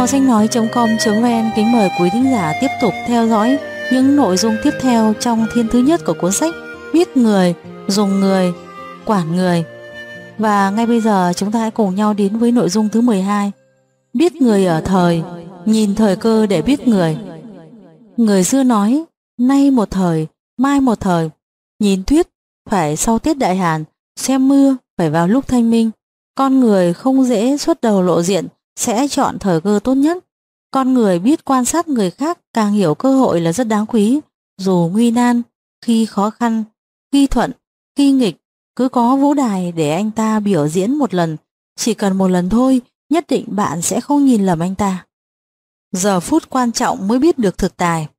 Kho sách nói.com.vn kính mời quý thính giả tiếp tục theo dõi những nội dung tiếp theo trong thiên thứ nhất của cuốn sách Biết người, dùng người, quản người. Và ngay bây giờ chúng ta hãy cùng nhau đến với nội dung thứ 12. Biết người ở thời, nhìn thời cơ để biết người. Người xưa nói, nay một thời, mai một thời. Nhìn tuyết phải sau Tết Đại Hàn, xem mưa phải vào lúc thanh minh. Con người không dễ xuất đầu lộ diện, sẽ chọn thời cơ tốt nhất. Con người biết quan sát người khác càng hiểu cơ hội là rất đáng quý. Dù nguy nan, khi khó khăn, khi thuận, khi nghịch, cứ có vũ đài để anh ta biểu diễn một lần. Chỉ cần một lần thôi, nhất định bạn sẽ không nhìn lầm anh ta. Giờ phút quan trọng mới biết được thực tài.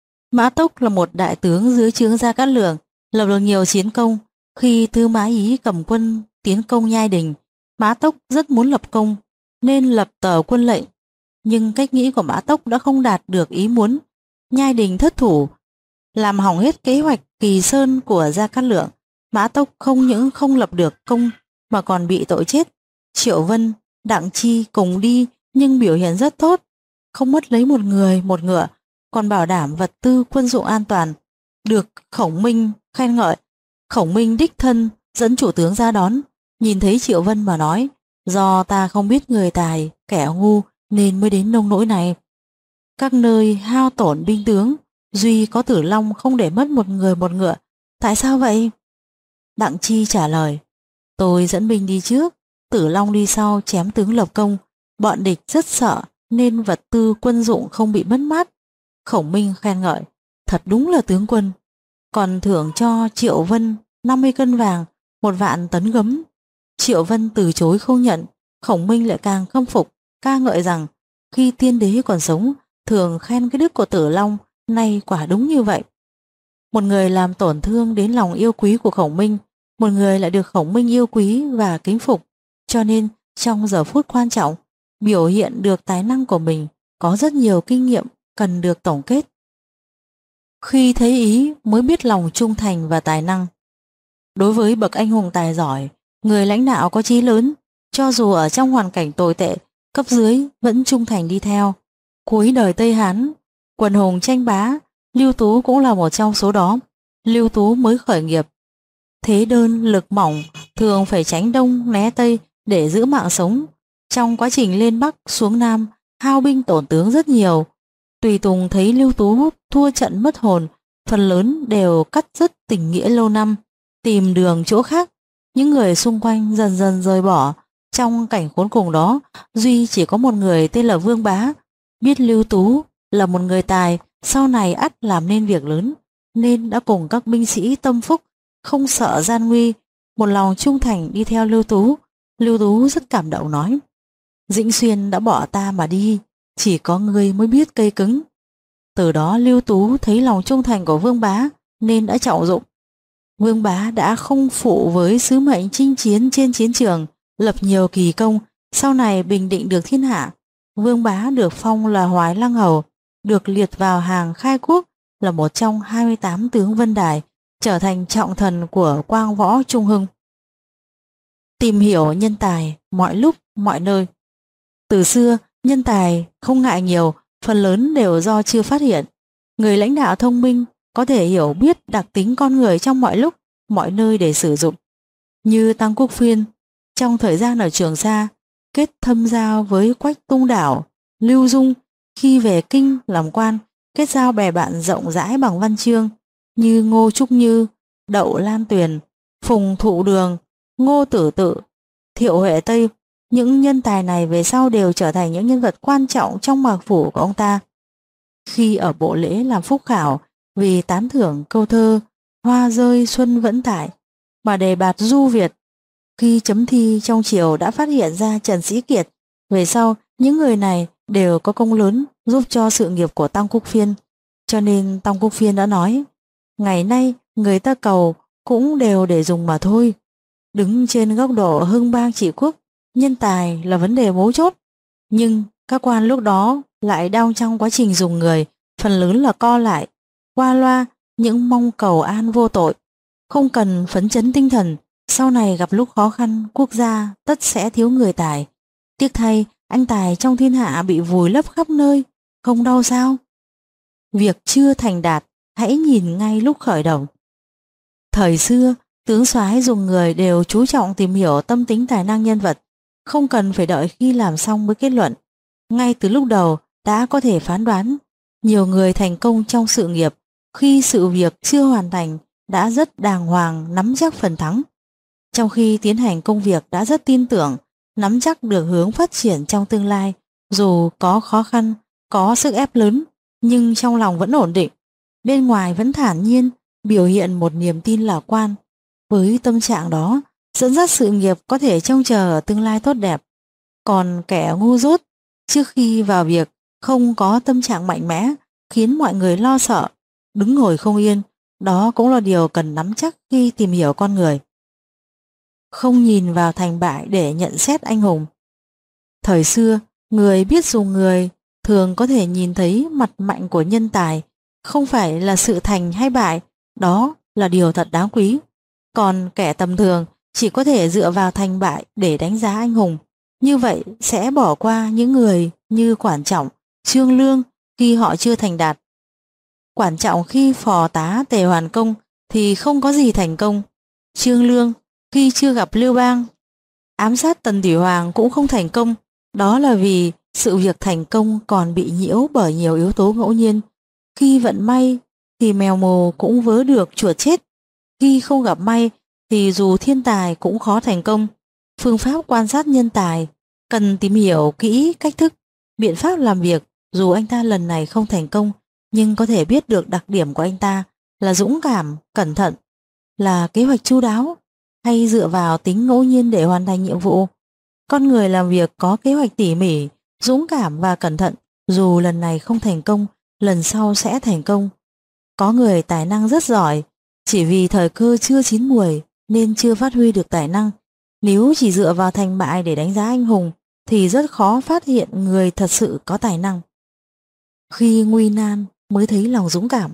Mã Tốc là một đại tướng dưới trướng Gia Cát Lượng, lập được nhiều chiến công. Khi Tư Mã Ý cầm quân tiến công Nhai Đình, Mã Tốc rất muốn lập công nên lập tờ quân lệnh, nhưng cách nghĩ của Mã Tốc đã không đạt được ý muốn. Nhai Đình thất thủ, làm hỏng hết kế hoạch Kỳ Sơn của Gia Cát Lượng. Mã Tốc không những không lập được công mà còn bị tội chết. Triệu Vân, Đặng Chi cùng đi nhưng biểu hiện rất tốt, không mất lấy một người một ngựa, còn bảo đảm vật tư quân dụng an toàn, được Khổng Minh khen ngợi. Khổng Minh đích thân dẫn chủ tướng ra đón, nhìn thấy Triệu Vân mà nói, do ta không biết người tài kẻ ngu nên mới đến nông nỗi này. Các nơi hao tổn binh tướng, duy có Tử Long không để mất một người một ngựa. Tại sao vậy? Đặng Chi trả lời, tôi dẫn binh đi trước, Tử Long đi sau chém tướng lập công. Bọn địch rất sợ nên vật tư quân dụng không bị mất mát. Khổng Minh khen ngợi, thật đúng là tướng quân. Còn thưởng cho Triệu Vân 50 cân vàng, 1 vạn tấn gấm. Triệu Vân từ chối không nhận. Khổng Minh lại càng khâm phục, ca ngợi rằng khi tiên đế còn sống thường khen cái đức của Tử Long, nay quả đúng như vậy. Một người làm tổn thương đến lòng yêu quý của Khổng Minh, một người lại được Khổng Minh yêu quý và kính phục, cho nên trong giờ phút quan trọng biểu hiện được tài năng của mình, có rất nhiều kinh nghiệm cần được tổng kết. Khi thấy ý mới biết lòng trung thành và tài năng. Đối với bậc anh hùng tài giỏi, người lãnh đạo có chí lớn, cho dù ở trong hoàn cảnh tồi tệ, cấp dưới vẫn trung thành đi theo. Cuối đời Tây Hán, quần hùng tranh bá, Lưu Tú cũng là một trong số đó. Lưu Tú mới khởi nghiệp, thế đơn lực mỏng, thường phải tránh đông né tây để giữ mạng sống. Trong quá trình lên Bắc xuống Nam, hao binh tổn tướng rất nhiều. Tùy tùng thấy Lưu Tú thua trận mất hồn, phần lớn đều cắt dứt tình nghĩa lâu năm, tìm đường chỗ khác. Những người xung quanh dần dần rời bỏ. Trong cảnh khốn cùng đó, duy chỉ có một người tên là Vương Bá, biết Lưu Tú là một người tài, sau này ắt làm nên việc lớn, nên đã cùng các binh sĩ tâm phúc, không sợ gian nguy, một lòng trung thành đi theo Lưu Tú. Lưu Tú rất cảm động nói, Dĩnh Xuyên đã bỏ ta mà đi, chỉ có ngươi mới biết cây cứng. Từ đó Lưu Tú thấy lòng trung thành của Vương Bá nên đã trọng dụng. Vương Bá đã không phụ với sứ mệnh chinh chiến trên chiến trường, lập nhiều kỳ công, sau này bình định được thiên hạ. Vương Bá được phong là Hoài Lăng Hầu, được liệt vào hàng khai quốc, là một trong 28 tướng Vân Đài, trở thành trọng thần của Quang Võ Trung Hưng. Tìm hiểu nhân tài mọi lúc mọi nơi. Từ xưa, nhân tài không ngại nhiều, phần lớn đều do chưa phát hiện. Người lãnh đạo thông minh có thể hiểu biết đặc tính con người trong mọi lúc, mọi nơi để sử dụng. Như Tăng Quốc Phiên, trong thời gian ở Trường Sa, kết thâm giao với Quách Tung Đảo, Lưu Dung, khi về Kinh làm quan, kết giao bè bạn rộng rãi bằng văn chương, như Ngô Trúc Như, Đậu Lan Tuyền, Phùng Thụ Đường, Ngô Tử Tự, Thiệu Huệ Tây. Những nhân tài này về sau đều trở thành những nhân vật quan trọng trong mạc phủ của ông ta. Khi ở bộ lễ làm phúc khảo, vì tán thưởng câu thơ Hoa rơi xuân vẫn tại mà đề bạt Du Việt. Khi chấm thi trong triều đã phát hiện ra Trần Sĩ Kiệt. Về sau, những người này đều có công lớn giúp cho sự nghiệp của Tăng Quốc Phiên. Cho nên Tăng Quốc Phiên đã nói, ngày nay người ta cầu cũng đều để dùng mà thôi. Đứng trên góc độ hưng bang trị quốc, nhân tài là vấn đề mấu chốt. Nhưng các quan lúc đó lại đang trong quá trình dùng người, phần lớn là co lại, qua loa, những mong cầu an vô tội, không cần phấn chấn tinh thần. Sau này gặp lúc khó khăn, quốc gia tất sẽ thiếu người tài. Tiếc thay, anh tài trong thiên hạ bị vùi lấp khắp nơi, không đau sao? Việc chưa thành đạt, hãy nhìn ngay lúc khởi đầu. Thời xưa, tướng soái dùng người đều chú trọng tìm hiểu tâm tính tài năng nhân vật, không cần phải đợi khi làm xong mới kết luận. Ngay từ lúc đầu đã có thể phán đoán. Nhiều người thành công trong sự nghiệp khi sự việc chưa hoàn thành đã rất đàng hoàng nắm chắc phần thắng. Trong khi tiến hành công việc đã rất tin tưởng, nắm chắc được hướng phát triển trong tương lai, dù có khó khăn, có sức ép lớn, nhưng trong lòng vẫn ổn định, bên ngoài vẫn thản nhiên, biểu hiện một niềm tin lạc quan. Với tâm trạng đó, dẫn dắt sự nghiệp có thể trông chờ ở tương lai tốt đẹp. Còn kẻ ngu dốt, trước khi vào việc không có tâm trạng mạnh mẽ, khiến mọi người lo sợ, đứng ngồi không yên. Đó cũng là điều cần nắm chắc khi tìm hiểu con người. Không nhìn vào thành bại để nhận xét anh hùng. Thời xưa, người biết dùng người thường có thể nhìn thấy mặt mạnh của nhân tài, không phải là sự thành hay bại, đó là điều thật đáng quý. Còn kẻ tầm thường chỉ có thể dựa vào thành bại để đánh giá anh hùng. Như vậy sẽ bỏ qua những người như Quản Trọng, Trương Lương khi họ chưa thành đạt. Quản Trọng khi phò tá Tề Hoàn Công thì không có gì thành công. Trương Lương khi chưa gặp Lưu Bang ám sát Tần Thủy Hoàng cũng không thành công. Đó là vì sự việc thành công còn bị nhiễu bởi nhiều yếu tố ngẫu nhiên. Khi vận may thì mèo mồ cũng vớ được chuột chết. Khi không gặp may thì dù thiên tài cũng khó thành công. Phương pháp quan sát nhân tài cần tìm hiểu kỹ cách thức, biện pháp làm việc. Dù anh ta lần này không thành công, nhưng có thể biết được đặc điểm của anh ta là dũng cảm, cẩn thận, là kế hoạch chu đáo, hay dựa vào tính ngẫu nhiên để hoàn thành nhiệm vụ. Con người làm việc có kế hoạch tỉ mỉ, dũng cảm và cẩn thận, dù lần này không thành công, lần sau sẽ thành công. Có người tài năng rất giỏi, chỉ vì thời cơ chưa chín muồi nên chưa phát huy được tài năng. Nếu chỉ dựa vào thành bại để đánh giá anh hùng thì rất khó phát hiện người thật sự có tài năng. Khi nguy nan mới thấy lòng dũng cảm.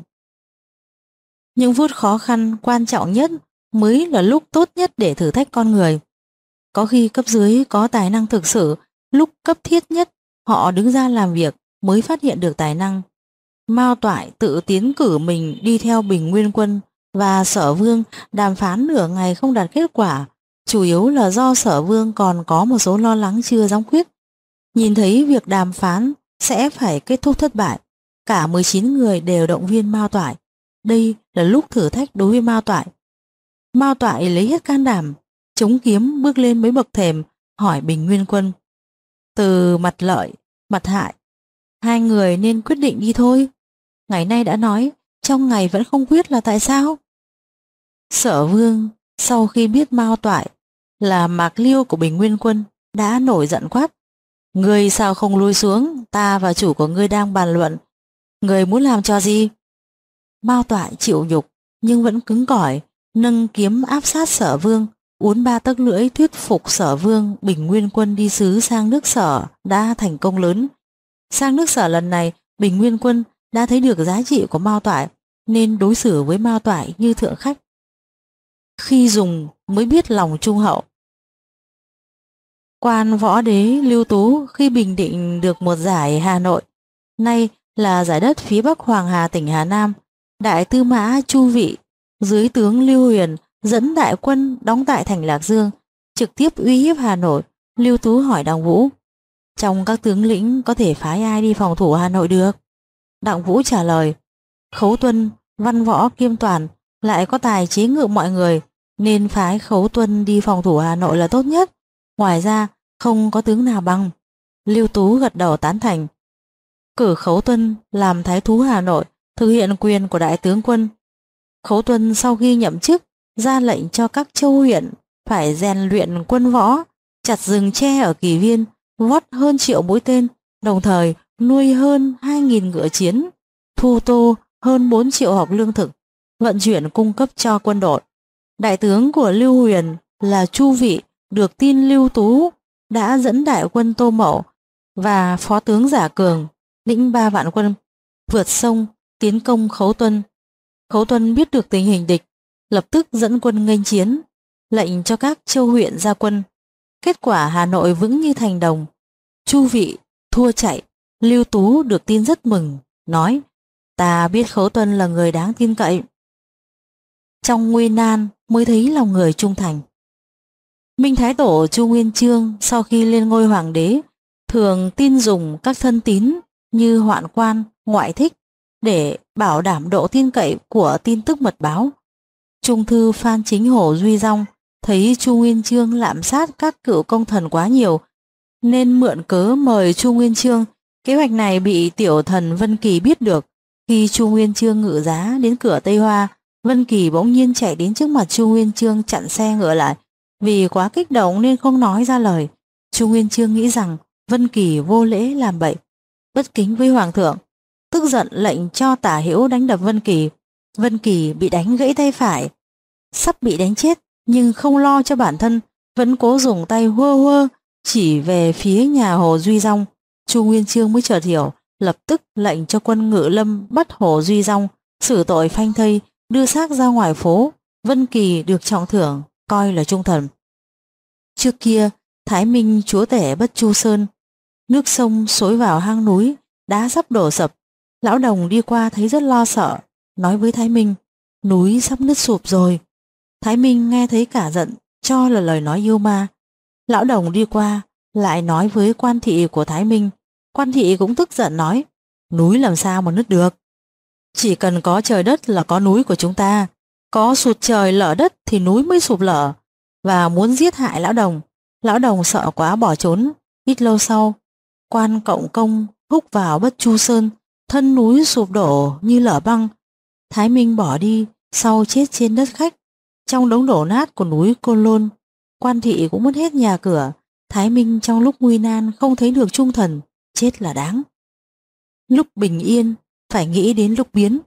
Những phút khó khăn quan trọng nhất mới là lúc tốt nhất để thử thách con người. Có khi cấp dưới có tài năng thực sự, lúc cấp thiết nhất họ đứng ra làm việc mới phát hiện được tài năng. Mao Toại tự tiến cử mình đi theo Bình Nguyên Quân và Sở Vương đàm phán nửa ngày không đạt kết quả, chủ yếu là do Sở Vương còn có một số lo lắng chưa dám quyết. Nhìn thấy việc đàm phán sẽ phải kết thúc thất bại, cả 19 người đều động viên Mao Toại. Đây là lúc thử thách đối với Mao Toại. Mao Toại lấy hết can đảm, chống kiếm bước lên mấy bậc thềm, hỏi Bình Nguyên Quân: từ mặt lợi, mặt hại, hai người nên quyết định đi thôi. Ngày nay đã nói, trong ngày vẫn không quyết là tại sao? Sở Vương sau khi biết Mao Toại là Mạc Liêu của Bình Nguyên Quân đã nổi giận quát: ngươi sao không lui xuống, ta và chủ của ngươi đang bàn luận, ngươi muốn làm cho gì? Mao Toại chịu nhục nhưng vẫn cứng cỏi, nâng kiếm áp sát Sở Vương, uốn ba tấc lưỡi thuyết phục Sở Vương Bình Nguyên Quân đi sứ sang nước Sở đã thành công lớn. Sang nước Sở lần này, Bình Nguyên Quân đã thấy được giá trị của Mao Toại nên đối xử với Mao Toại như thượng khách. Khi dùng mới biết lòng trung hậu. Quan võ đế Lưu Tú khi bình định được một giải Hà Nội, nay là giải đất phía bắc Hoàng Hà tỉnh Hà Nam, đại tư mã Chu Vị dưới tướng Lưu Huyền dẫn đại quân đóng tại thành Lạc Dương, trực tiếp uy hiếp Hà Nội. Lưu Tú hỏi Đặng Vũ: trong các tướng lĩnh có thể phái ai đi phòng thủ Hà Nội được? Đặng Vũ trả lời: Khấu Tuân văn võ kiêm toàn, lại có tài chế ngự mọi người, nên phái Khấu Tuân đi phòng thủ Hà Nội là tốt nhất. Ngoài ra không có tướng nào bằng. Lưu Tú gật đầu tán thành, cử Khấu Tuân làm thái thú Hà Nội, thực hiện quyền của đại tướng quân. Khấu Tuân sau khi nhậm chức ra lệnh cho các châu huyện phải rèn luyện quân võ, chặt rừng tre ở Kỳ Viên, vót hơn 1.000.000 mũi tên, đồng thời nuôi hơn 2.000 ngựa chiến, thu tô hơn 4 triệu hộp lương thực, vận chuyển cung cấp cho quân đội. Đại tướng của Lưu Huyền là Chu Vị được tin Lưu Tú đã dẫn đại quân Tô Mậu và phó tướng Giả Cường lĩnh 3 vạn quân vượt sông tiến công Khấu Tuân. Khấu Tuân biết được tình hình địch, lập tức dẫn quân nghênh chiến, lệnh cho các châu huyện ra quân. Kết quả Hà Nội vững như thành đồng. Chu Vị thua chạy. Lưu Tú được tin rất mừng, nói: ta biết Khấu Tuân là người đáng tin cậy, trong nguy nan mới thấy lòng người trung thành. Minh Thái Tổ Chu Nguyên Chương sau khi lên ngôi hoàng đế thường tin dùng các thân tín như hoạn quan, ngoại thích để bảo đảm độ tin cậy của tin tức mật báo. Trung thư Phan Chính Hổ Duy Dong thấy Chu Nguyên Chương lạm sát các cựu công thần quá nhiều, nên mượn cớ mời Chu Nguyên Chương. Kế hoạch này bị tiểu thần Vân Kỳ biết được. Khi Chu Nguyên Chương ngự giá đến cửa Tây Hoa, Vân Kỳ bỗng nhiên chạy đến trước mặt Chu Nguyên Chương chặn xe ngựa lại. Vì quá kích động nên không nói ra lời. Chu Nguyên Chương nghĩ rằng Vân Kỳ vô lễ làm bậy, bất kính với hoàng thượng, tức giận lệnh cho Tả Hữu đánh đập Vân Kỳ. Vân Kỳ bị đánh gãy tay phải, sắp bị đánh chết, nhưng không lo cho bản thân, vẫn cố dùng tay hơ hơ chỉ về phía nhà Hồ Duy Dong. Chu Nguyên Chương mới chợt hiểu, lập tức lệnh cho quân Ngự Lâm bắt Hồ Duy Dong, xử tội phanh thây, đưa xác ra ngoài phố. Vân Kỳ được trọng thưởng, coi là trung thần. Trước kia, Thái Minh chúa tể Bất Chu Sơn, nước sông xối vào hang núi, đá sắp đổ sập. Lão Đồng đi qua thấy rất lo sợ, nói với Thái Minh: núi sắp nứt sụp rồi. Thái Minh nghe thấy cả giận, cho là lời nói yêu ma. Lão Đồng đi qua lại nói với quan thị của Thái Minh. Quan thị cũng tức giận nói: núi làm sao mà nứt được, chỉ cần có trời đất là có núi của chúng ta, có sụt trời lở đất thì núi mới sụp lở, và muốn giết hại Lão Đồng. Lão Đồng sợ quá bỏ trốn. Ít lâu sau, quan Cộng Công húc vào Bất Chu Sơn, thân núi sụp đổ như lở băng. Thái Minh bỏ đi, sau chết trên đất khách, trong đống đổ nát của núi Côn Lôn. Quan thị cũng mất hết nhà cửa. Thái Minh trong lúc nguy nan không thấy được trung thần, chết là đáng. Lúc bình yên phải nghĩ đến lúc biến.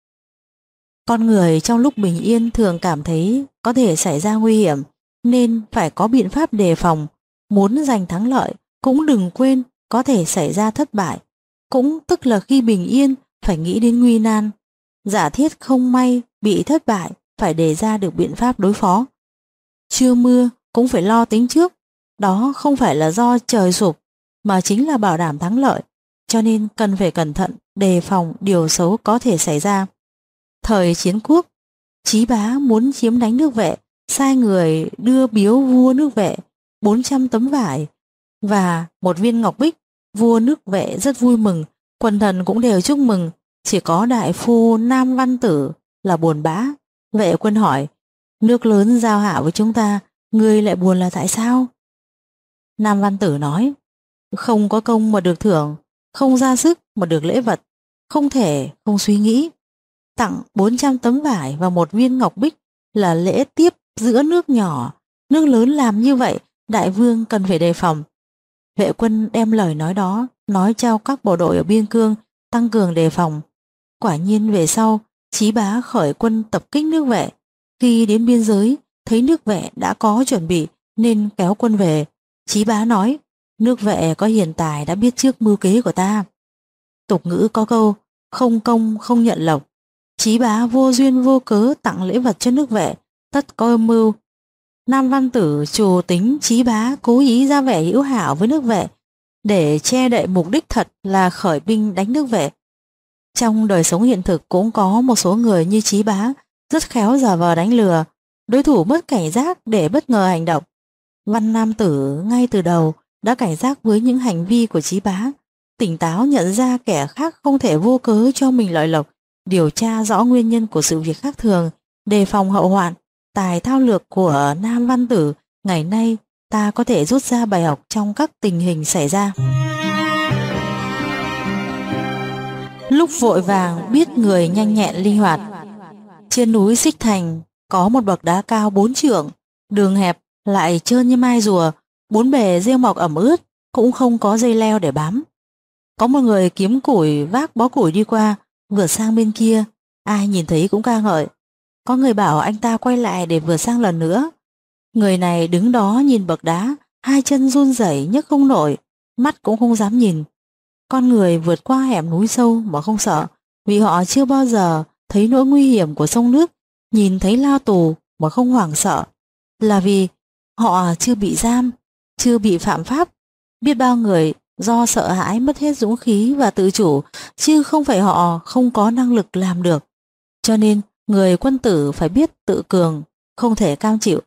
Con người trong lúc bình yên thường cảm thấy có thể xảy ra nguy hiểm, nên phải có biện pháp đề phòng. Muốn giành thắng lợi cũng đừng quên có thể xảy ra thất bại, cũng tức là khi bình yên phải nghĩ đến nguy nan. Giả thiết không may bị thất bại, phải đề ra được biện pháp đối phó. Chưa mưa cũng phải lo tính trước, đó không phải là do trời sụp, mà chính là bảo đảm thắng lợi, cho nên cần phải cẩn thận, đề phòng điều xấu có thể xảy ra. Thời chiến quốc, Chí Bá muốn chiếm đánh nước Vệ, sai người đưa biếu vua nước Vệ 400 tấm vải và một viên ngọc bích. Vua nước Vệ rất vui mừng, quần thần cũng đều chúc mừng, chỉ có đại phu Nam Văn Tử là buồn bã. Vệ quân hỏi: nước lớn giao hảo với chúng ta, ngươi lại buồn là tại sao? Nam Văn Tử nói: không có công mà được thưởng, không ra sức mà được lễ vật, không thể không suy nghĩ. Tặng 400 tấm vải và một viên ngọc bích là lễ tiếp giữa nước nhỏ, nước lớn làm như vậy, đại vương cần phải đề phòng. Vệ quân đem lời nói đó nói cho các bộ đội ở biên cương tăng cường đề phòng. Quả nhiên về sau, Chí Bá khởi quân tập kích nước Vệ. Khi đến biên giới, thấy nước Vệ đã có chuẩn bị nên kéo quân về. Chí Bá nói: nước Vệ có hiền tài đã biết trước mưu kế của ta. Tục ngữ có câu: không công không nhận lộc. Chí Bá vô duyên vô cớ tặng lễ vật cho nước Vệ, tất có âm mưu. Nam Văn Tử trù tính Chí Bá cố ý ra vẻ hữu hảo với nước Vệ để che đậy mục đích thật là khởi binh đánh nước Vệ. Trong đời sống hiện thực cũng có một số người như Chí Bá rất khéo giả vờ đánh lừa đối thủ mất cảnh giác để bất ngờ hành động. Văn Nam Tử ngay từ đầu đã cảnh giác với những hành vi của Chí Bá, tỉnh táo nhận ra kẻ khác không thể vô cớ cho mình lợi lộc, điều tra rõ nguyên nhân của sự việc khác thường, đề phòng hậu hoạn. Tài thao lược của Nam Văn Tử ngày nay ta có thể rút ra bài học trong các tình hình xảy ra. Lúc vội vàng biết người nhanh nhẹn linh hoạt. Trên núi Xích Thành có một bậc đá cao 4 trượng, đường hẹp lại trơn như mai rùa, bốn bề rêu mọc ẩm ướt, cũng không có dây leo để bám. Có một người kiếm củi vác bó củi đi qua, vượt sang bên kia, ai nhìn thấy cũng ca ngợi. Có người bảo anh ta quay lại để vượt sang lần nữa. Người này đứng đó nhìn bậc đá, hai chân run rẩy nhấc không nổi, mắt cũng không dám nhìn. Con người vượt qua hẻm núi sâu mà không sợ, vì họ chưa bao giờ thấy nỗi nguy hiểm của sông nước, nhìn thấy lao tù mà không hoảng sợ, là vì họ chưa bị giam, chưa bị phạm pháp. Biết bao người do sợ hãi mất hết dũng khí và tự chủ, chứ không phải họ không có năng lực làm được. Cho nên người quân tử phải biết tự cường, không thể cam chịu.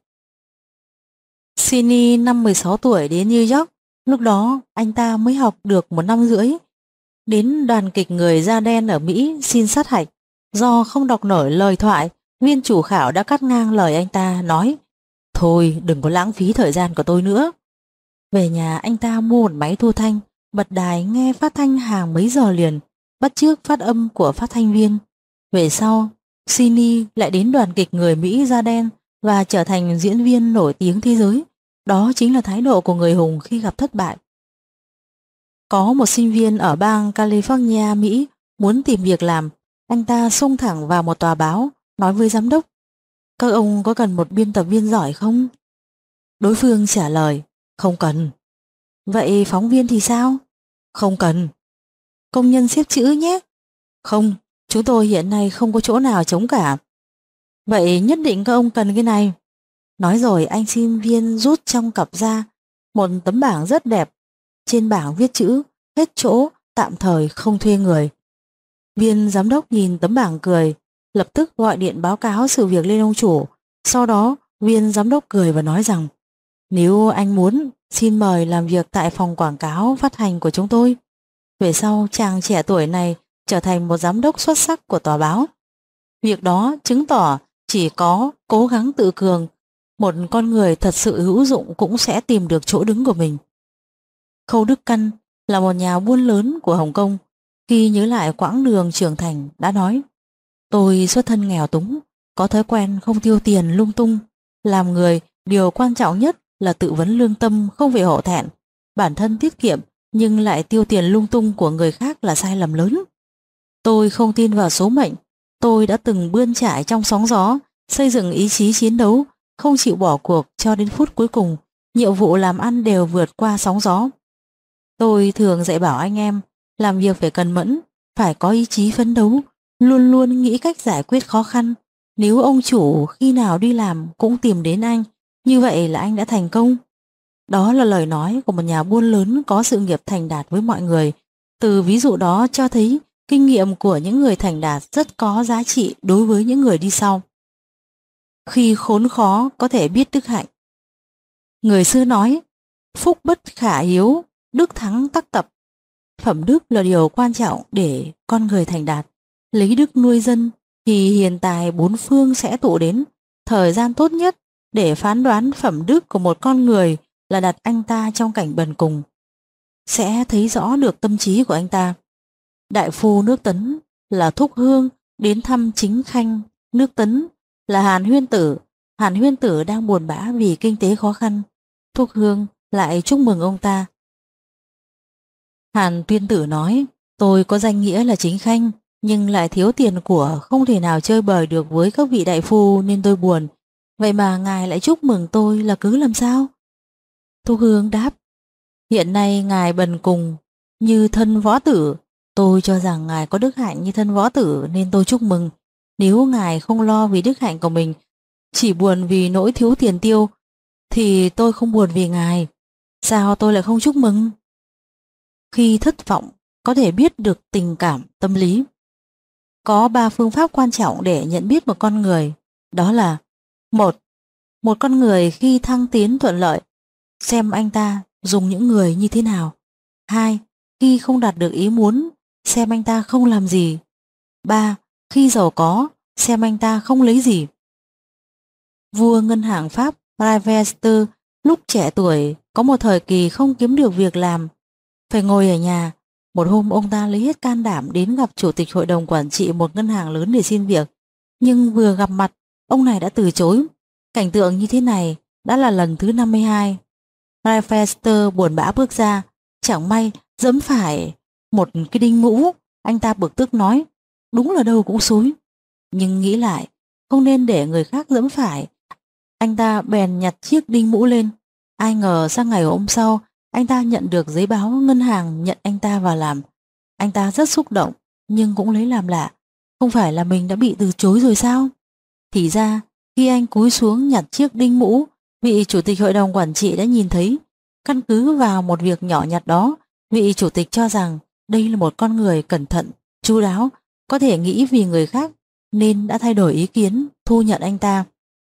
Sydney năm 16 tuổi đến New York, lúc đó anh ta mới học được 1 năm rưỡi. Đến đoàn kịch người da đen ở Mỹ xin sát hạch. Do không đọc nổi lời thoại, viên chủ khảo đã cắt ngang lời anh ta, nói: "Thôi đừng có lãng phí thời gian của tôi nữa." Về nhà anh ta mua một máy thu thanh, bật đài nghe phát thanh hàng mấy giờ liền, bắt chước phát âm của phát thanh viên. Về sau, Sydney lại đến đoàn kịch người Mỹ da đen và trở thành diễn viên nổi tiếng thế giới. Đó chính là thái độ của người hùng khi gặp thất bại. Có một sinh viên ở bang California, Mỹ muốn tìm việc làm. Anh ta xông thẳng vào một tòa báo, nói với giám đốc: "Các ông có cần một biên tập viên giỏi không?" Đối phương trả lời: "Không cần." "Vậy phóng viên thì sao?" "Không cần." "Công nhân xếp chữ nhé." "Không, chúng tôi hiện nay không có chỗ nào trống cả." "Vậy nhất định các ông cần cái này." Nói rồi anh sinh viên rút trong cặp ra một tấm bảng rất đẹp. Trên bảng viết chữ: "Hết chỗ, tạm thời không thuê người." Viên giám đốc nhìn tấm bảng cười, lập tức gọi điện báo cáo sự việc lên ông chủ. Sau đó viên giám đốc cười và nói rằng: "Nếu anh muốn, xin mời làm việc tại phòng quảng cáo phát hành của chúng tôi." Về sau chàng trẻ tuổi này trở thành một giám đốc xuất sắc của tòa báo. Việc đó chứng tỏ chỉ có cố gắng tự cường, một con người thật sự hữu dụng cũng sẽ tìm được chỗ đứng của mình. Khâu Đức Căn là một nhà buôn lớn của Hồng Kông. Khi nhớ lại quãng đường trưởng thành đã nói: "Tôi xuất thân nghèo túng, có thói quen không tiêu tiền lung tung. Làm người, điều quan trọng nhất là tự vấn lương tâm, không phải hổ thẹn. Bản thân tiết kiệm nhưng lại tiêu tiền lung tung của người khác là sai lầm lớn. Tôi không tin vào số mệnh. Tôi đã từng bươn chải trong sóng gió, xây dựng ý chí chiến đấu, không chịu bỏ cuộc cho đến phút cuối cùng. Nhiệm vụ làm ăn đều vượt qua sóng gió. Tôi thường dạy bảo anh em, làm việc phải cần mẫn, phải có ý chí phấn đấu, luôn luôn nghĩ cách giải quyết khó khăn. Nếu ông chủ khi nào đi làm cũng tìm đến anh, như vậy là anh đã thành công." Đó là lời nói của một nhà buôn lớn có sự nghiệp thành đạt với mọi người. Từ ví dụ đó cho thấy kinh nghiệm của những người thành đạt rất có giá trị đối với những người đi sau. Khi khốn khó có thể biết đức hạnh. Người xưa nói: "Phúc bất khả hiếu, đức thắng tắc tập." Phẩm đức là điều quan trọng để con người thành đạt. Lấy đức nuôi dân thì hiền tài bốn phương sẽ tụ đến. Thời gian tốt nhất để phán đoán phẩm đức của một con người là đặt anh ta trong cảnh bần cùng, sẽ thấy rõ được tâm trí của anh ta. Đại phu nước Tấn là Thúc Hương đến thăm chính khanh nước Tấn là Hàn Huyên Tử. Hàn Huyên Tử đang buồn bã vì kinh tế khó khăn. Thúc Hương lại chúc mừng ông ta. Hàn Tuyên Tử nói: "Tôi có danh nghĩa là chính khanh, nhưng lại thiếu tiền của, không thể nào chơi bời được với các vị đại phu nên tôi buồn. Vậy mà ngài lại chúc mừng tôi là cứ làm sao?" Thu Hương đáp: "Hiện nay ngài bần cùng như thân Võ Tử. Tôi cho rằng ngài có đức hạnh như thân Võ Tử nên tôi chúc mừng. Nếu ngài không lo vì đức hạnh của mình, chỉ buồn vì nỗi thiếu tiền tiêu, thì tôi không buồn vì ngài. Sao tôi lại không chúc mừng?" Khi thất vọng có thể biết được tình cảm tâm lý. Có 3 phương pháp quan trọng để nhận biết một con người. Đó là: 1. Một con người khi thăng tiến thuận lợi, xem anh ta dùng những người như thế nào. 2. Khi không đạt được ý muốn, xem anh ta không làm gì. 3. Khi giàu có, xem anh ta không lấy gì. Vua ngân hàng Pháp Rivester lúc trẻ tuổi có một thời kỳ không kiếm được việc làm, phải ngồi ở nhà. Một hôm ông ta lấy hết can đảm đến gặp chủ tịch hội đồng quản trị một ngân hàng lớn để xin việc, nhưng vừa gặp mặt ông này đã từ chối. Cảnh tượng như thế này đã là lần thứ 52. Rivester buồn bã bước ra, chẳng may giẫm phải một cái đinh mũ. Anh ta bực tức nói: "Đúng là đâu cũng xúi." Nhưng nghĩ lại không nên để người khác giẫm phải, anh ta bèn nhặt chiếc đinh mũ lên. Ai ngờ sang ngày hôm sau anh ta nhận được giấy báo ngân hàng nhận anh ta vào làm. Anh ta rất xúc động nhưng cũng lấy làm lạ, không phải là mình đã bị từ chối rồi sao? Thì ra khi anh cúi xuống nhặt chiếc đinh mũ, vị chủ tịch hội đồng quản trị đã nhìn thấy. Căn cứ vào một việc nhỏ nhặt đó Vị chủ tịch cho rằng đây là một con người cẩn thận, chu đáo, có thể nghĩ vì người khác, nên đã thay đổi ý kiến thu nhận anh ta.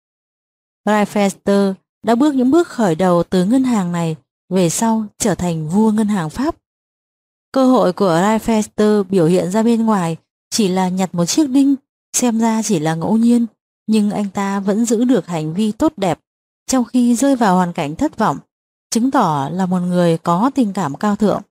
Rockefeller đã bước những bước khởi đầu từ ngân hàng này về sau trở thành vua ngân hàng Pháp. Cơ hội của Rockefeller biểu hiện ra bên ngoài chỉ là nhặt một chiếc đinh, xem ra chỉ là ngẫu nhiên, nhưng anh ta vẫn giữ được hành vi tốt đẹp trong khi rơi vào hoàn cảnh thất vọng, chứng tỏ là một người có tình cảm cao thượng.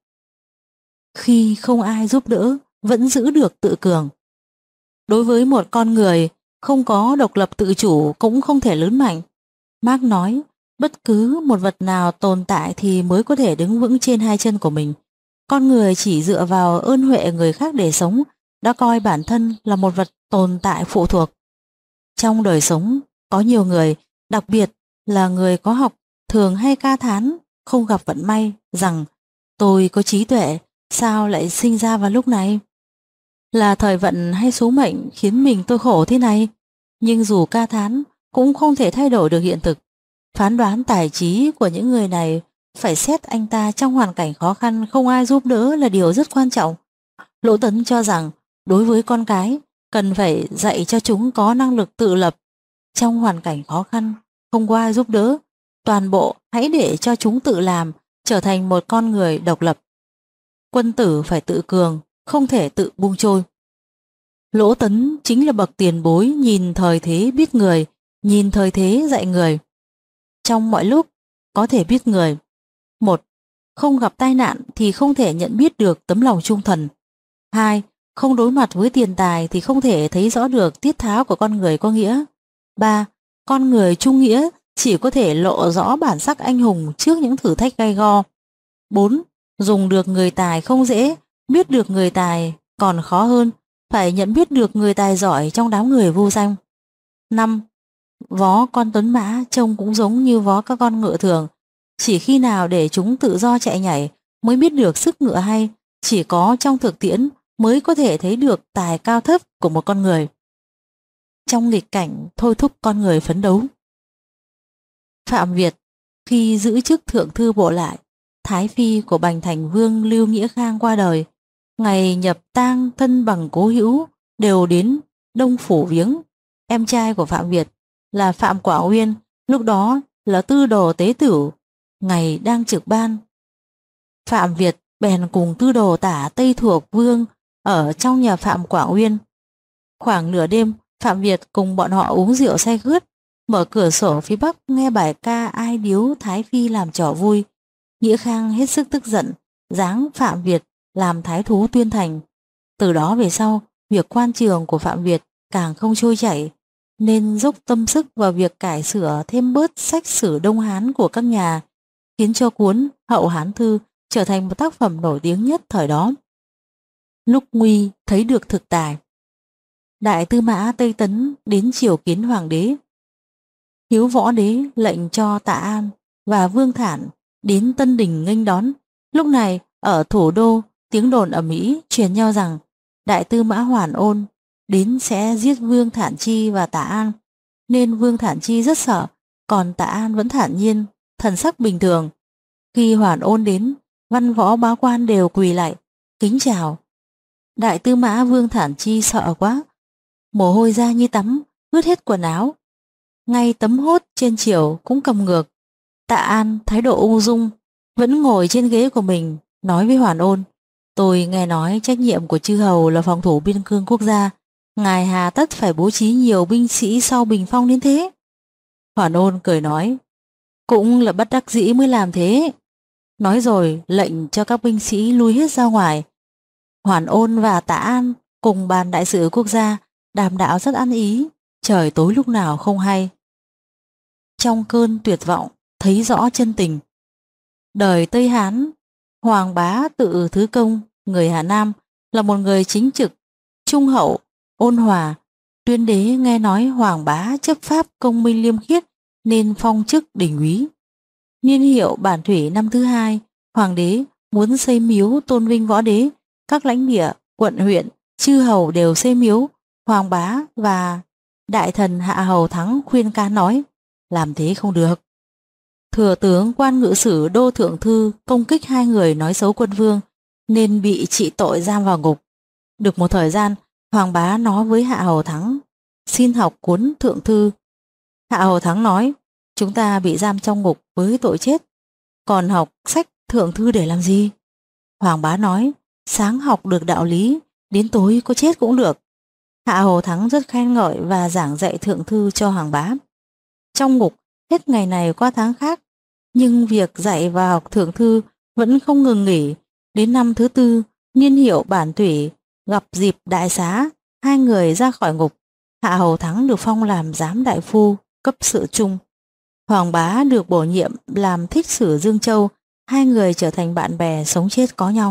Khi không ai giúp đỡ, vẫn giữ được tự cường. Đối với một con người không có độc lập tự chủ cũng không thể lớn mạnh. Marx nói, bất cứ một vật nào tồn tại thì mới có thể đứng vững trên hai chân của mình. Con người chỉ dựa vào ơn huệ người khác để sống, đã coi bản thân là một vật tồn tại phụ thuộc. Trong đời sống, có nhiều người, đặc biệt là người có học, thường hay ca thán, không gặp vận may, rằng tôi có trí tuệ, sao lại sinh ra vào lúc này? Là thời vận hay số mệnh khiến mình tôi khổ thế này? Nhưng dù ca thán, cũng không thể thay đổi được hiện thực. Phán đoán tài trí của những người này phải xét anh ta trong hoàn cảnh khó khăn không ai giúp đỡ là điều rất quan trọng. Lỗ Tấn cho rằng đối với con cái cần phải dạy cho chúng có năng lực tự lập. Trong hoàn cảnh khó khăn không có ai giúp đỡ, toàn bộ hãy để cho chúng tự làm, trở thành một con người độc lập. Quân tử phải tự cường, không thể tự buông trôi. Lỗ Tấn chính là bậc tiền bối nhìn thời thế biết người, nhìn thời thế dạy người. Trong mọi lúc có thể biết người. 1. Không gặp tai nạn thì không thể nhận biết được tấm lòng trung thần. 2. Không đối mặt với tiền tài thì không thể thấy rõ được tiết tháo của con người có nghĩa. 3. Con người trung nghĩa chỉ có thể lộ rõ bản sắc anh hùng trước những thử thách gay go. 4. Dùng được người tài không dễ, biết được người tài còn khó hơn, phải nhận biết được người tài giỏi trong đám người vô danh. 5. Vó con tuấn mã trông cũng giống như vó các con ngựa thường, chỉ khi nào để chúng tự do chạy nhảy mới biết được sức ngựa hay, chỉ có trong thực tiễn mới có thể thấy được tài cao thấp của một con người. Trong nghịch cảnh thôi thúc con người phấn đấu. Phạm Việt khi giữ chức thượng thư bộ lại, thái phi của Bành Thành Vương Lưu Nghĩa Khang qua đời, ngày nhập tang thân bằng cố hữu đều đến Đông Phủ viếng. Em trai của Phạm Việt là Phạm Quả Uyên, lúc đó là tư đồ tế tửu, ngày đang trực ban. Phạm Việt bèn cùng tư đồ tả Tây Thuộc Vương ở trong nhà Phạm Quả Uyên. Khoảng nửa đêm, Phạm Việt cùng bọn họ uống rượu say khướt, mở cửa sổ phía bắc nghe bài ca ai điếu thái phi làm trò vui. Nghĩa Khang hết sức tức giận, giáng Phạm Việt làm thái thú Tuyên Thành. Từ đó về sau, việc quan trường của Phạm Việt càng không trôi chảy, nên dốc tâm sức vào việc cải sửa thêm bớt sách sử Đông Hán của các nhà, khiến cho cuốn Hậu Hán Thư trở thành một tác phẩm nổi tiếng nhất thời đó. Lúc nguy thấy được thực tài. Đại tư mã Tây Tấn đến triều kiến hoàng đế. Hiếu Võ Đế lệnh cho Tạ An và Vương Thản đến Tân Đình nghênh đón. Lúc này ở thủ đô, tiếng đồn ầm ĩ truyền nhau rằng Đại tư mã Hoàn Ôn đến sẽ giết Vương Thản Chi và Tạ An, nên Vương Thản Chi rất sợ, còn Tạ An vẫn thản nhiên, thần sắc bình thường. Khi Hoàn Ôn đến, văn võ bá quan đều quỳ lại kính chào. Đại tư mã Vương Thản Chi sợ quá, mồ hôi ra như tắm, ướt hết quần áo. Ngay tấm hốt trên triều cũng cầm ngược. Tạ An thái độ ung dung, vẫn ngồi trên ghế của mình, nói với Hoàn Ôn: tôi nghe nói trách nhiệm của chư hầu là phòng thủ biên cương quốc gia, ngài hà tất phải bố trí nhiều binh sĩ sau bình phong đến thế? Hoàn Ôn cười nói: cũng là bất đắc dĩ mới làm thế. Nói rồi lệnh cho các binh sĩ lui hết ra ngoài. Hoàn Ôn và Tạ An cùng bàn đại sự quốc gia đàm đạo rất ăn ý, trời tối lúc nào không hay. Trong cơn tuyệt vọng thấy rõ chân tình. Đời Tây Hán, Hoàng Bá Tự Thứ Công, người Hà Nam, là một người chính trực, trung hậu, ôn hòa. Tuyên đế nghe nói Hoàng Bá chấp pháp công minh liêm khiết nên phong chức đình úy. Niên hiệu Bản Thủy năm thứ hai, Hoàng đế muốn xây miếu tôn vinh võ đế, các lãnh địa, quận huyện, chư hầu đều xây miếu. Hoàng Bá và đại thần Hạ Hầu Thắng khuyên can nói: làm thế không được. Thừa tướng Quan Ngự Sử Đô Thượng Thư công kích hai người nói xấu quân vương nên bị trị tội giam vào ngục. Được một thời gian, Hoàng bá nói với Hạ Hầu Thắng xin học cuốn Thượng Thư. Hạ Hầu Thắng nói, chúng ta bị giam trong ngục với tội chết, còn học sách Thượng Thư để làm gì? Hoàng bá nói, sáng học được đạo lý, đến tối có chết cũng được. Hạ Hầu Thắng rất khen ngợi và giảng dạy Thượng Thư cho Hoàng bá. Trong ngục, hết ngày này qua tháng khác, nhưng việc dạy và học Thượng Thư vẫn không ngừng nghỉ. Đến năm thứ tư, niên hiệu Bản Thủy gặp dịp đại xá, hai người ra khỏi ngục. Hạ Hầu Thắng được phong làm giám đại phu, cấp sự trung. Hoàng bá được bổ nhiệm làm thích sử Dương Châu, hai người trở thành bạn bè sống chết có nhau.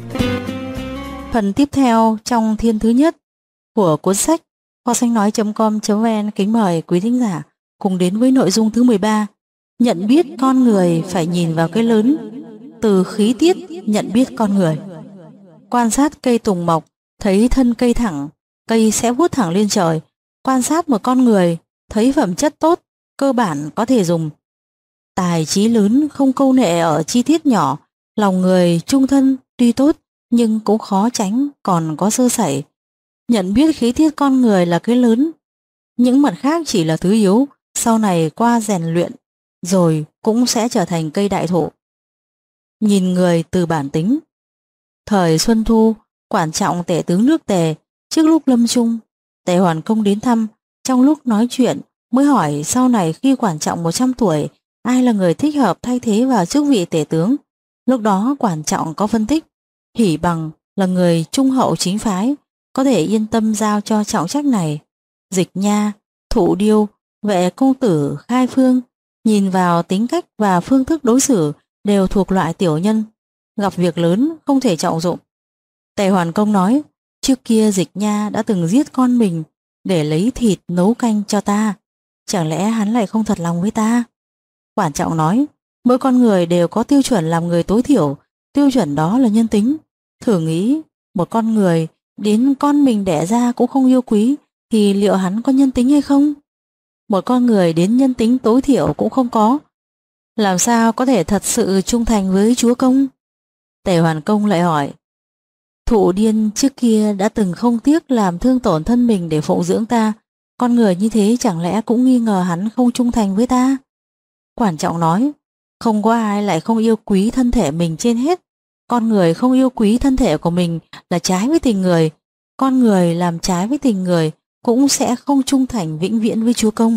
Phần tiếp theo trong thiên thứ nhất của cuốn sách Kho sách nói.com.vn kính mời quý thính giả cùng đến với nội dung thứ 13. Nhận biết con người phải nhìn vào cái lớn, từ khí tiết nhận biết con người. Quan sát cây tùng mọc, thấy thân cây thẳng, cây sẽ vút thẳng lên trời. Quan sát một con người, thấy phẩm chất tốt, cơ bản có thể dùng. Tài trí lớn không câu nệ ở chi tiết nhỏ, lòng người trung thân tuy tốt nhưng cũng khó tránh còn có sơ sẩy. Nhận biết khí tiết con người là cái lớn, những mặt khác chỉ là thứ yếu, sau này qua rèn luyện rồi cũng sẽ trở thành cây đại thụ. Nhìn người từ bản tính. Thời Xuân Thu, quản trọng tể tướng nước Tề, trước lúc lâm chung, Tề Hoàn Công đến thăm. Trong lúc nói chuyện mới hỏi sau này khi quản trọng 100 tuổi, ai là người thích hợp thay thế vào chức vị tể tướng. Lúc đó quản trọng có phân tích, Hỷ Bằng là người trung hậu chính phái, có thể yên tâm giao cho trọng trách này. Dịch Nha, Thụ Điêu, Vệ công tử Khai Phương, nhìn vào tính cách và phương thức đối xử đều thuộc loại tiểu nhân, gặp việc lớn không thể trọng dụng. Tề Hoàn Công nói, trước kia Dịch Nha đã từng giết con mình để lấy thịt nấu canh cho ta, chẳng lẽ hắn lại không thật lòng với ta? Quản trọng nói, mỗi con người đều có tiêu chuẩn làm người tối thiểu, tiêu chuẩn đó là nhân tính. Thử nghĩ, một con người đến con mình đẻ ra cũng không yêu quý thì liệu hắn có nhân tính hay không? Một con người đến nhân tính tối thiểu cũng không có, làm sao có thể thật sự trung thành với chúa công? Tề Hoàn Công lại hỏi, Thụ Điên trước kia đã từng không tiếc làm thương tổn thân mình để phụng dưỡng ta, con người như thế chẳng lẽ cũng nghi ngờ hắn không trung thành với ta? Quản trọng nói, không có ai lại không yêu quý thân thể mình trên hết. Con người không yêu quý thân thể của mình là trái với tình người. Con người làm trái với tình người cũng sẽ không trung thành vĩnh viễn với chúa công.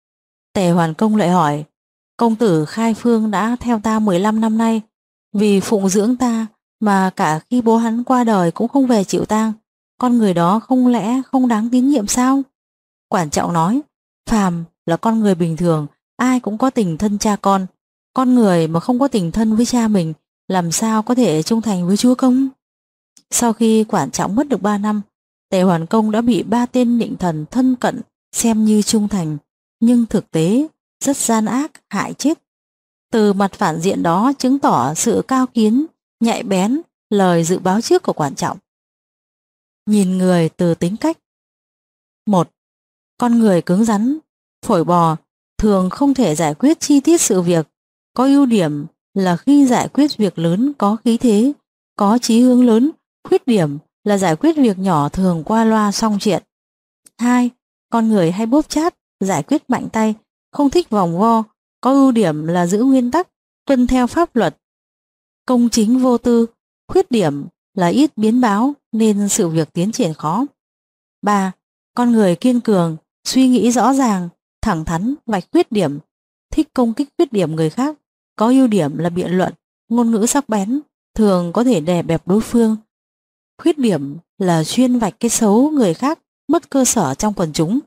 Tề Hoàn Công lại hỏi, công tử Khai Phương đã theo ta 15 năm nay, vì phụng dưỡng ta mà cả khi bố hắn qua đời cũng không về chịu tang, con người đó không lẽ không đáng tín nhiệm sao? Quản trọng nói, phàm là con người bình thường, ai cũng có tình thân cha con người mà không có tình thân với cha mình làm sao có thể trung thành với chúa công? Sau khi quản trọng mất được 3 năm, Tề Hoàn Công đã bị 3 tên nịnh thần thân cận xem như trung thành, nhưng thực tế rất gian ác hại chết. Từ mặt phản diện đó chứng tỏ sự cao kiến, nhạy bén, lời dự báo trước của quản trọng. Nhìn người từ tính cách. 1. Con người cứng rắn, phổi bò, thường không thể giải quyết chi tiết sự việc. Có ưu điểm là khi giải quyết việc lớn có khí thế, có chí hướng lớn. Khuyết điểm là giải quyết việc nhỏ thường qua loa xong chuyện. 2. Con người hay bóp chát, giải quyết mạnh tay, không thích vòng vo. Có ưu điểm là giữ nguyên tắc, tuân theo pháp luật, công chính vô tư. Khuyết điểm là ít biến báo nên sự việc tiến triển khó. 3. Con người kiên cường, suy nghĩ rõ ràng, thẳng thắn, vạch khuyết điểm, thích công kích khuyết điểm người khác. Có ưu điểm là biện luận, ngôn ngữ sắc bén, thường có thể đè bẹp đối phương. Khuyết điểm là chuyên vạch cái xấu người khác, mất cơ sở trong quần chúng.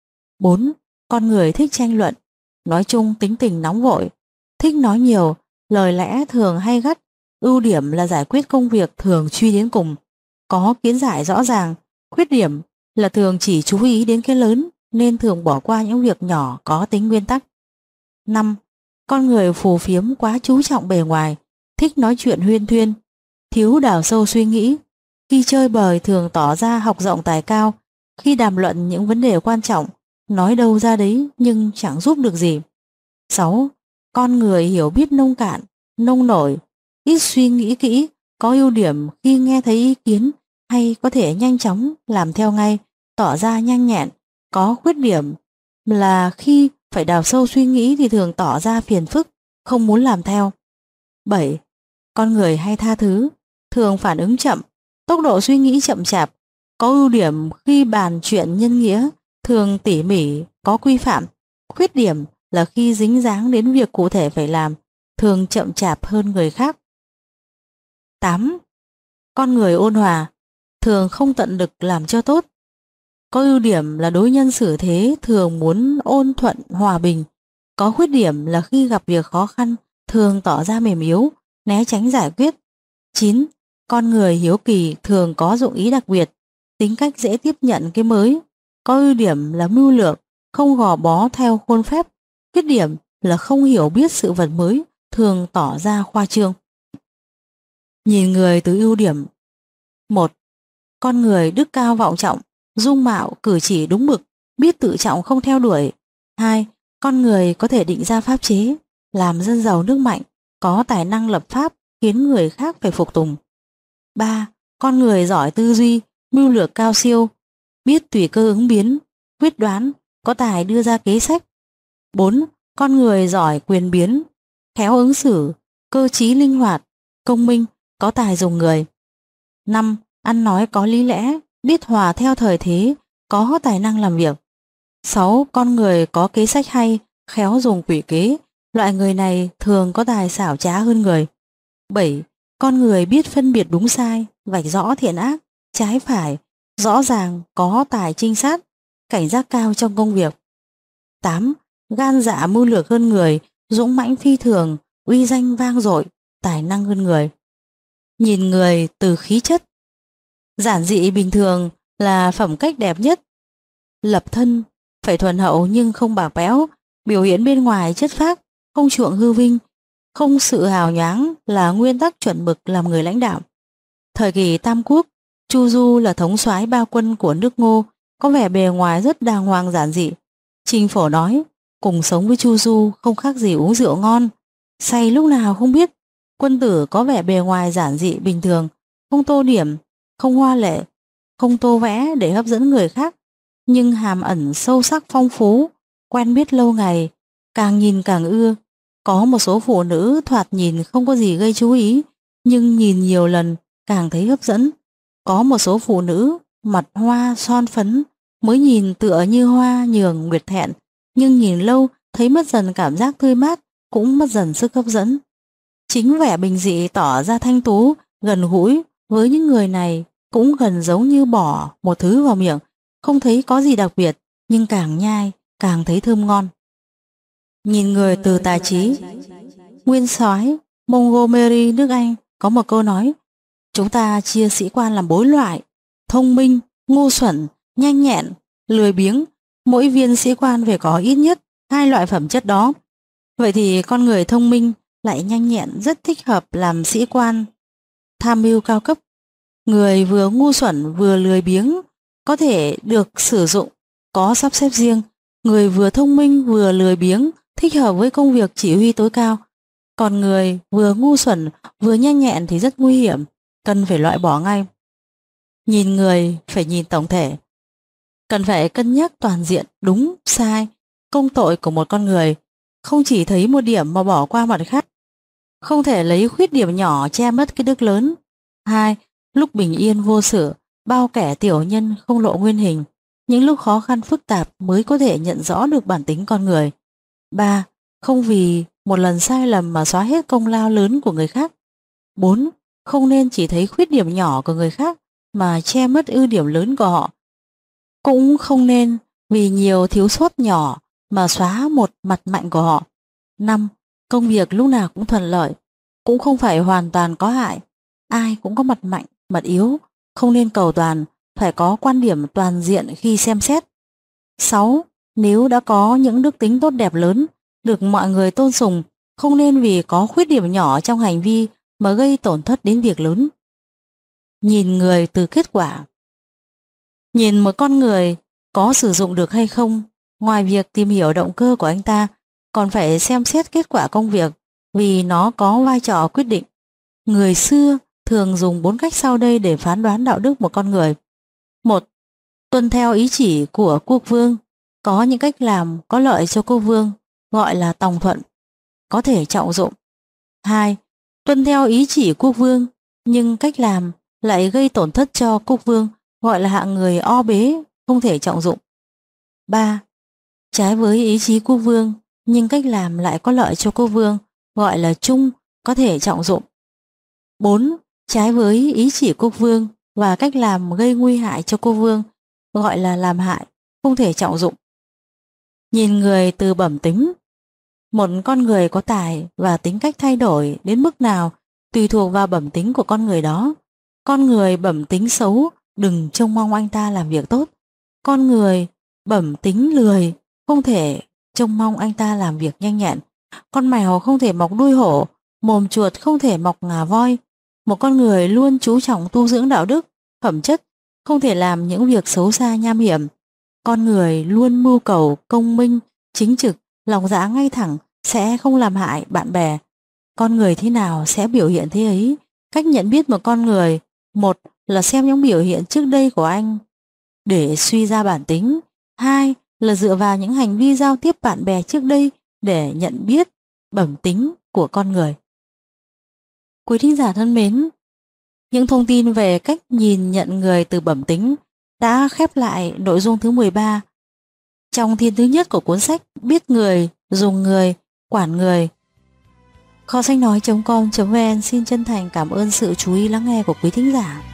4. Con người thích tranh luận, nói chung tính tình nóng vội, thích nói nhiều, lời lẽ thường hay gắt. Ưu điểm là giải quyết công việc thường truy đến cùng, có kiến giải rõ ràng. Khuyết điểm là thường chỉ chú ý đến cái lớn nên thường bỏ qua những việc nhỏ có tính nguyên tắc. 5. Con người phù phiếm quá chú trọng bề ngoài, thích nói chuyện huyên thuyên, thiếu đào sâu suy nghĩ. Khi chơi bời thường tỏ ra học rộng tài cao, khi đàm luận những vấn đề quan trọng nói đâu ra đấy nhưng chẳng giúp được gì. 6. Con người hiểu biết nông cạn, nông nổi, ít suy nghĩ kỹ, có ưu điểm khi nghe thấy ý kiến hay có thể nhanh chóng làm theo ngay, tỏ ra nhanh nhẹn, có khuyết điểm là khi phải đào sâu suy nghĩ thì thường tỏ ra phiền phức, không muốn làm theo. 7. Con người hay tha thứ, thường phản ứng chậm, tốc độ suy nghĩ chậm chạp, có ưu điểm khi bàn chuyện nhân nghĩa, thường tỉ mỉ, có quy phạm. Khuyết điểm là khi dính dáng đến việc cụ thể phải làm, thường chậm chạp hơn người khác. 8. Con người ôn hòa, thường không tận lực làm cho tốt. Có ưu điểm là đối nhân xử thế thường muốn ôn thuận hòa bình. Có khuyết điểm là khi gặp việc khó khăn thường tỏ ra mềm yếu, né tránh giải quyết. 9. Con người hiếu kỳ thường có dụng ý đặc biệt, tính cách dễ tiếp nhận cái mới. Có ưu điểm là mưu lược, không gò bó theo khuôn phép. Khuyết điểm là không hiểu biết sự vật mới, thường tỏ ra khoa trương. Nhìn người từ ưu điểm. 1. Con người đức cao vọng trọng, dung mạo cử chỉ đúng mực, biết tự trọng không theo đuổi. 2. Con người có thể định ra pháp chế, làm dân giàu nước mạnh, có tài năng lập pháp khiến người khác phải phục tùng. 3. Con người giỏi tư duy, mưu lược cao siêu, biết tùy cơ ứng biến, quyết đoán, có tài đưa ra kế sách. 4. Con người giỏi quyền biến, khéo ứng xử, cơ trí linh hoạt, công minh, có tài dùng người. 5. Ăn nói có lý lẽ, biết hòa theo thời thế, có tài năng làm việc. 6. Con người có kế sách hay, khéo dùng quỷ kế, loại người này thường có tài xảo trá hơn người. 7. Con người biết phân biệt đúng sai, vạch rõ thiện ác, trái phải, rõ ràng, có tài trinh sát, cảnh giác cao trong công việc. 8. Gan dạ mưu lược hơn người, dũng mãnh phi thường, uy danh vang dội, tài năng hơn người. Nhìn người từ khí chất. Giản dị bình thường là phẩm cách đẹp nhất. Lập thân phải thuần hậu nhưng không bạc bẽo, biểu hiện bên ngoài chất phác, không chuộng hư vinh, không sự hào nhoáng là nguyên tắc chuẩn mực làm người lãnh đạo. Thời kỳ Tam Quốc, Chu Du là thống soái ba quân của nước Ngô, có vẻ bề ngoài rất đàng hoàng giản dị. Trình Phổ nói, cùng sống với Chu Du không khác gì uống rượu ngon, say lúc nào không biết. Quân tử có vẻ bề ngoài giản dị bình thường, không tô điểm, không hoa lệ, không tô vẽ để hấp dẫn người khác, nhưng hàm ẩn sâu sắc phong phú, quen biết lâu ngày, càng nhìn càng ưa. Có một số phụ nữ thoạt nhìn không có gì gây chú ý, nhưng nhìn nhiều lần càng thấy hấp dẫn. Có một số phụ nữ mặt hoa son phấn, mới nhìn tựa như hoa nhường nguyệt thẹn, nhưng nhìn lâu thấy mất dần cảm giác tươi mát, cũng mất dần sức hấp dẫn. Chính vẻ bình dị tỏ ra thanh tú, gần gũi với những người này cũng gần giống như bỏ một thứ vào miệng, không thấy có gì đặc biệt, nhưng càng nhai càng thấy thơm ngon. Nhìn người từ tài trí. Nguyên soái Montgomery nước Anh có một câu nói, chúng ta chia sĩ quan làm 4 loại: thông minh, ngu xuẩn, nhanh nhẹn, lười biếng. Mỗi viên sĩ quan phải có ít nhất 2 loại phẩm chất đó. Vậy thì con người thông minh lại nhanh nhẹn rất thích hợp làm sĩ quan tham mưu cao cấp. Người vừa ngu xuẩn vừa lười biếng có thể được sử dụng, có sắp xếp riêng. Người vừa thông minh vừa lười biếng thích hợp với công việc chỉ huy tối cao. Còn người vừa ngu xuẩn vừa nhanh nhẹn thì rất nguy hiểm, cần phải loại bỏ ngay. Nhìn người phải nhìn tổng thể, cần phải cân nhắc toàn diện đúng, sai, công tội của một con người, không chỉ thấy một điểm mà bỏ qua mặt khác. Không thể lấy khuyết điểm nhỏ che mất cái đức lớn. 2. Lúc bình yên vô sự, bao kẻ tiểu nhân không lộ nguyên hình. Những lúc khó khăn phức tạp mới có thể nhận rõ được bản tính con người. 3. Không vì một lần sai lầm mà xóa hết công lao lớn của người khác. 4. Không nên chỉ thấy khuyết điểm nhỏ của người khác mà che mất ưu điểm lớn của họ. Cũng không nên vì nhiều thiếu sót nhỏ mà xóa một mặt mạnh của họ. 5. Công việc lúc nào cũng thuận lợi, cũng không phải hoàn toàn có hại. Ai cũng có mặt mạnh, mặt yếu, không nên cầu toàn, phải có quan điểm toàn diện khi xem xét. 6. Nếu đã có những đức tính tốt đẹp lớn, được mọi người tôn sùng, không nên vì có khuyết điểm nhỏ trong hành vi mà gây tổn thất đến việc lớn. Nhìn người từ kết quả. Nhìn một con người có sử dụng được hay không, ngoài việc tìm hiểu động cơ của anh ta, còn phải xem xét kết quả công việc vì nó có vai trò quyết định. Người xưa thường dùng 4 cách sau đây để phán đoán đạo đức một con người. 1. Tuân theo ý chỉ của quốc vương. Có những cách làm có lợi cho quốc vương, gọi là tòng thuận, có thể trọng dụng. 2. Tuân theo ý chỉ quốc vương, nhưng cách làm lại gây tổn thất cho quốc vương, gọi là hạng người o bế, không thể trọng dụng. 3. Trái với ý chí quốc vương, nhưng cách làm lại có lợi cho quốc vương, gọi là trung, có thể trọng dụng. 4. Trái với ý chỉ quốc vương và cách làm gây nguy hại cho quốc vương, gọi là làm hại, không thể trọng dụng. Nhìn người từ bẩm tính. Một con người có tài và tính cách thay đổi đến mức nào tùy thuộc vào bẩm tính của con người đó. Con người bẩm tính xấu, đừng trông mong anh ta làm việc tốt. Con người bẩm tính lười, không thể trông mong anh ta làm việc nhanh nhẹn. Con mèo không thể mọc đuôi hổ, mồm chuột không thể mọc ngà voi. Một con người luôn chú trọng tu dưỡng đạo đức, phẩm chất, không thể làm những việc xấu xa nham hiểm. Con người luôn mưu cầu công minh, chính trực, lòng dạ ngay thẳng, sẽ không làm hại bạn bè. Con người thế nào sẽ biểu hiện thế ấy. Cách nhận biết một con người, một là xem những biểu hiện trước đây của anh để suy ra bản tính. 2 là dựa vào những hành vi giao tiếp bạn bè trước đây để nhận biết bẩm tính của con người. Quý thính giả thân mến, những thông tin về cách nhìn nhận người từ bẩm tính đã khép lại nội dung thứ 13 trong thiên thứ nhất của cuốn sách Biết người, dùng người, quản người. Kho sách nói.com.vn xin chân thành cảm ơn sự chú ý lắng nghe của quý thính giả.